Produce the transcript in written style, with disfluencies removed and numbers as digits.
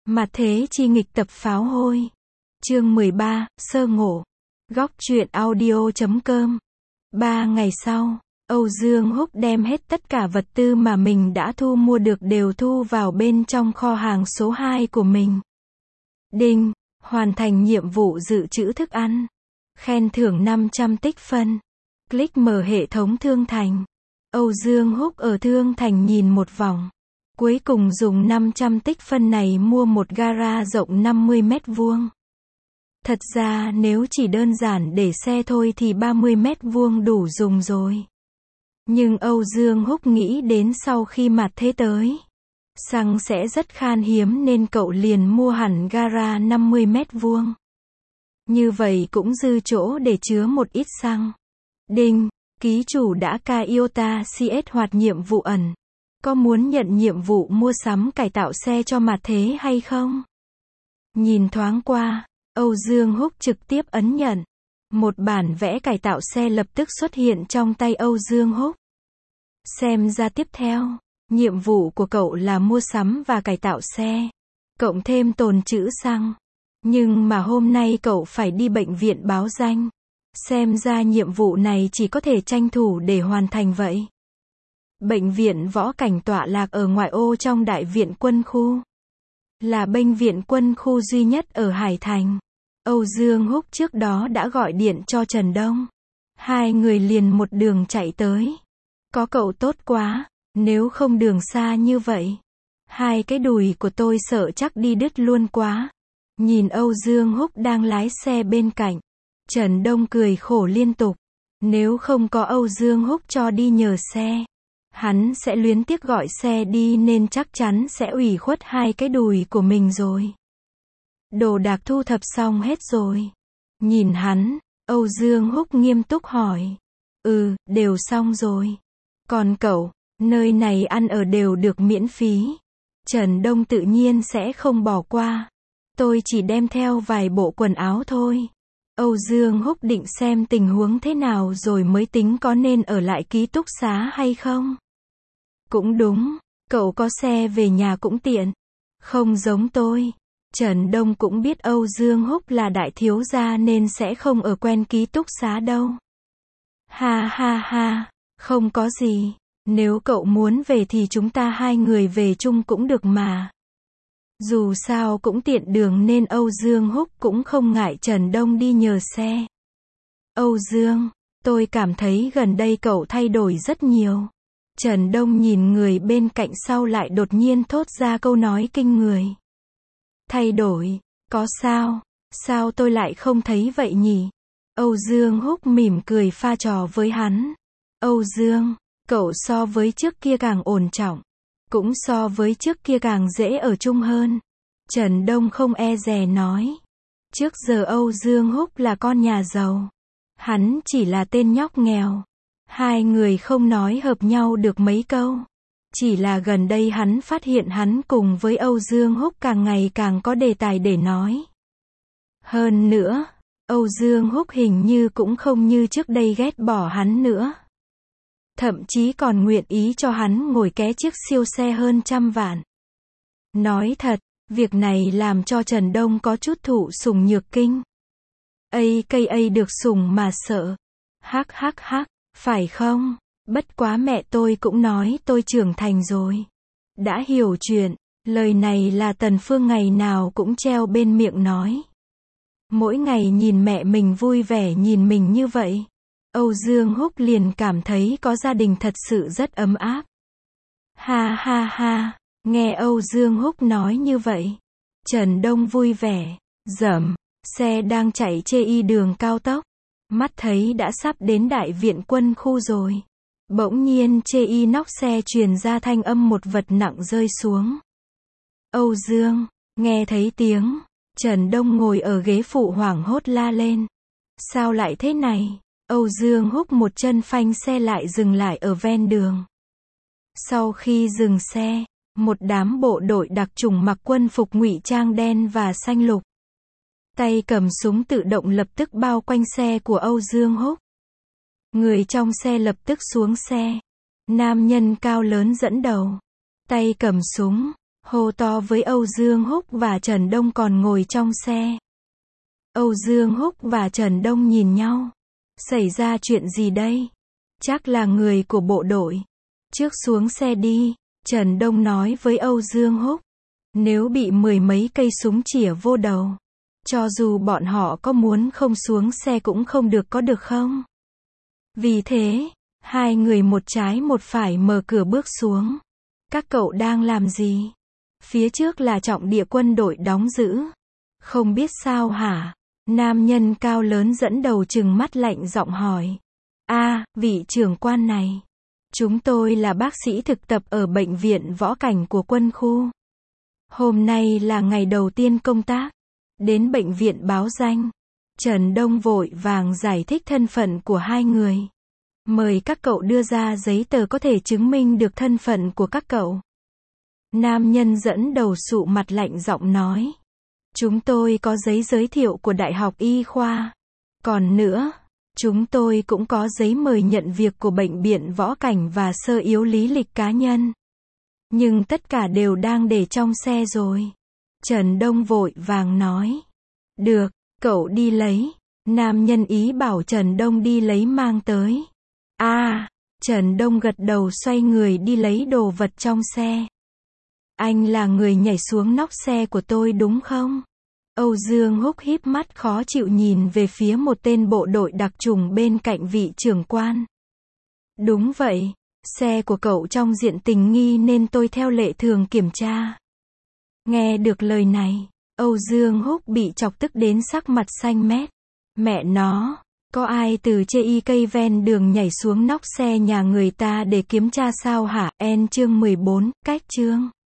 Mặt thế chi nghịch tập pháo hôi. Chương 13, sơ ngộ. Góc truyện audio.com. 3 ngày sau, Âu Dương Húc đem hết tất cả vật tư mà mình đã thu mua được đều thu vào bên trong kho hàng số 2 của mình. Đinh, hoàn thành nhiệm vụ dự trữ thức ăn. Khen thưởng 500 tích phân. Click mở hệ thống Thương Thành. Âu Dương Húc ở Thương Thành nhìn một vòng. Cuối cùng dùng 500 tích phân này mua một gara rộng 50 mét vuông. Thật ra nếu chỉ đơn giản để xe thôi thì 30 mét vuông đủ dùng rồi. Nhưng Âu Dương Húc nghĩ đến sau khi mặt thế tới, xăng sẽ rất khan hiếm nên cậu liền mua hẳn gara 50 mét vuông. Như vậy cũng dư chỗ để chứa một ít xăng. Đinh, ký chủ đã cài Iota CS hoạt nhiệm vụ ẩn. Có muốn nhận nhiệm vụ mua sắm cải tạo xe cho mặt thế hay không? Nhìn thoáng qua, Âu Dương Húc trực tiếp ấn nhận. Một bản vẽ cải tạo xe lập tức xuất hiện trong tay Âu Dương Húc. Xem ra tiếp theo, nhiệm vụ của cậu là mua sắm và cải tạo xe, cộng thêm tồn trữ xăng. Nhưng mà hôm nay cậu phải đi bệnh viện báo danh. Xem ra nhiệm vụ này chỉ có thể tranh thủ để hoàn thành vậy. Bệnh viện Võ Cảnh tọa lạc ở ngoại ô trong Đại viện Quân khu. Là bệnh viện quân khu duy nhất ở Hải Thành. Âu Dương Húc trước đó đã gọi điện cho Trần Đông. Hai người liền một đường chạy tới. Có cậu tốt quá, nếu không đường xa như vậy. Hai cái đùi của tôi sợ chắc đi đứt luôn quá. Nhìn Âu Dương Húc đang lái xe bên cạnh. Trần Đông cười khổ liên tục. Nếu không có Âu Dương Húc cho đi nhờ xe, hắn sẽ luyến tiếc gọi xe đi nên chắc chắn sẽ ủy khuất hai cái đùi của mình rồi. Đồ đạc thu thập xong hết rồi. Nhìn hắn, Âu Dương Húc nghiêm túc hỏi. Đều xong rồi. Còn cậu, nơi này ăn ở đều được miễn phí. Trần Đông tự nhiên sẽ không bỏ qua. Tôi chỉ đem theo vài bộ quần áo thôi. Âu Dương Húc định xem tình huống thế nào rồi mới tính có nên ở lại ký túc xá hay không. Cũng đúng, cậu có xe về nhà cũng tiện. Không giống tôi. Trần Đông cũng biết Âu Dương Húc là đại thiếu gia nên sẽ không ở quen ký túc xá đâu. Ha ha ha, không có gì. Nếu cậu muốn về thì chúng ta hai người về chung cũng được mà. Dù sao cũng tiện đường nên Âu Dương Húc cũng không ngại Trần Đông đi nhờ xe. Âu Dương, tôi cảm thấy gần đây cậu thay đổi rất nhiều. Trần Đông nhìn người bên cạnh sau lại đột nhiên thốt ra câu nói kinh người. Thay đổi, có sao? Sao tôi lại không thấy vậy nhỉ? Âu Dương Húc mỉm cười pha trò với hắn. Âu Dương, cậu so với trước kia càng ổn trọng. Cũng so với trước kia càng dễ ở chung hơn. Trần Đông không e dè nói. Trước giờ Âu Dương Húc là con nhà giàu. Hắn chỉ là tên nhóc nghèo. Hai người không nói hợp nhau được mấy câu. Chỉ là gần đây hắn phát hiện hắn cùng với Âu Dương Húc càng ngày càng có đề tài để nói. Hơn nữa, Âu Dương Húc hình như cũng không như trước đây ghét bỏ hắn nữa. Thậm chí còn nguyện ý cho hắn ngồi ké chiếc siêu xe hơn 100 vạn. Nói thật, việc này làm cho Trần Đông có chút thụ sủng nhược kinh. AKA được sủng mà sợ. Hắc hắc hắc, phải không? Bất quá mẹ tôi cũng nói tôi trưởng thành rồi. Đã hiểu chuyện, lời này là Tần Phương ngày nào cũng treo bên miệng nói. Mỗi ngày nhìn mẹ mình vui vẻ nhìn mình như vậy. Âu Dương Húc liền cảm thấy có gia đình thật sự rất ấm áp. Ha ha ha, nghe Âu Dương Húc nói như vậy. Trần Đông vui vẻ, dầm, xe đang chạy trên đường cao tốc. Mắt thấy đã sắp đến Đại viện Quân khu rồi. Bỗng nhiên trên nóc xe truyền ra thanh âm một vật nặng rơi xuống. Âu Dương, nghe thấy tiếng, Trần Đông ngồi ở ghế phụ hoảng hốt la lên. Sao lại thế này? Âu Dương Húc một chân phanh xe lại dừng lại ở ven đường. Sau khi dừng xe, một đám bộ đội đặc chủng mặc quân phục ngụy trang đen và xanh lục. Tay cầm súng tự động lập tức bao quanh xe của Âu Dương Húc. Người trong xe lập tức xuống xe. Nam nhân cao lớn dẫn đầu. Tay cầm súng, hô to với Âu Dương Húc và Trần Đông còn ngồi trong xe. Âu Dương Húc và Trần Đông nhìn nhau. Xảy ra chuyện gì đây? Chắc là người của bộ đội. Trước xuống xe đi, Trần Đông nói với Âu Dương Húc. Nếu bị 10 mấy cây súng chĩa vô đầu, cho dù bọn họ có muốn không xuống xe cũng không được, có được không? Vì thế, hai người một trái một phải mở cửa bước xuống. Các cậu đang làm gì? Phía trước là trọng địa quân đội đóng giữ. Không biết sao hả? Nam nhân cao lớn dẫn đầu trừng mắt lạnh giọng hỏi. Vị trưởng quan này. Chúng tôi là bác sĩ thực tập ở bệnh viện võ cảnh của quân khu. Hôm nay là ngày đầu tiên công tác. Đến bệnh viện báo danh. Trần Đông vội vàng giải thích thân phận của hai người. Mời các cậu đưa ra giấy tờ có thể chứng minh được thân phận của các cậu. Nam nhân dẫn đầu sụ mặt lạnh giọng nói. Chúng tôi có giấy giới thiệu của Đại học Y khoa. Còn nữa, chúng tôi cũng có giấy mời nhận việc của bệnh viện võ cảnh và sơ yếu lý lịch cá nhân. Nhưng tất cả đều đang để trong xe rồi. Trần Đông vội vàng nói. Được, cậu đi lấy. Nam nhân ý bảo Trần Đông đi lấy mang tới. Trần Đông gật đầu xoay người đi lấy đồ vật trong xe. Anh là người nhảy xuống nóc xe của tôi đúng không? Âu Dương Húc híp mắt khó chịu nhìn về phía một tên bộ đội đặc chủng bên cạnh vị trưởng quan. Đúng vậy, xe của cậu trong diện tình nghi nên tôi theo lệ thường kiểm tra. Nghe được lời này, Âu Dương Húc bị chọc tức đến sắc mặt xanh mét. Mẹ nó, có ai từ chê y cây ven đường nhảy xuống nóc xe nhà người ta để kiểm tra sao hả? Chương 14, cách chương.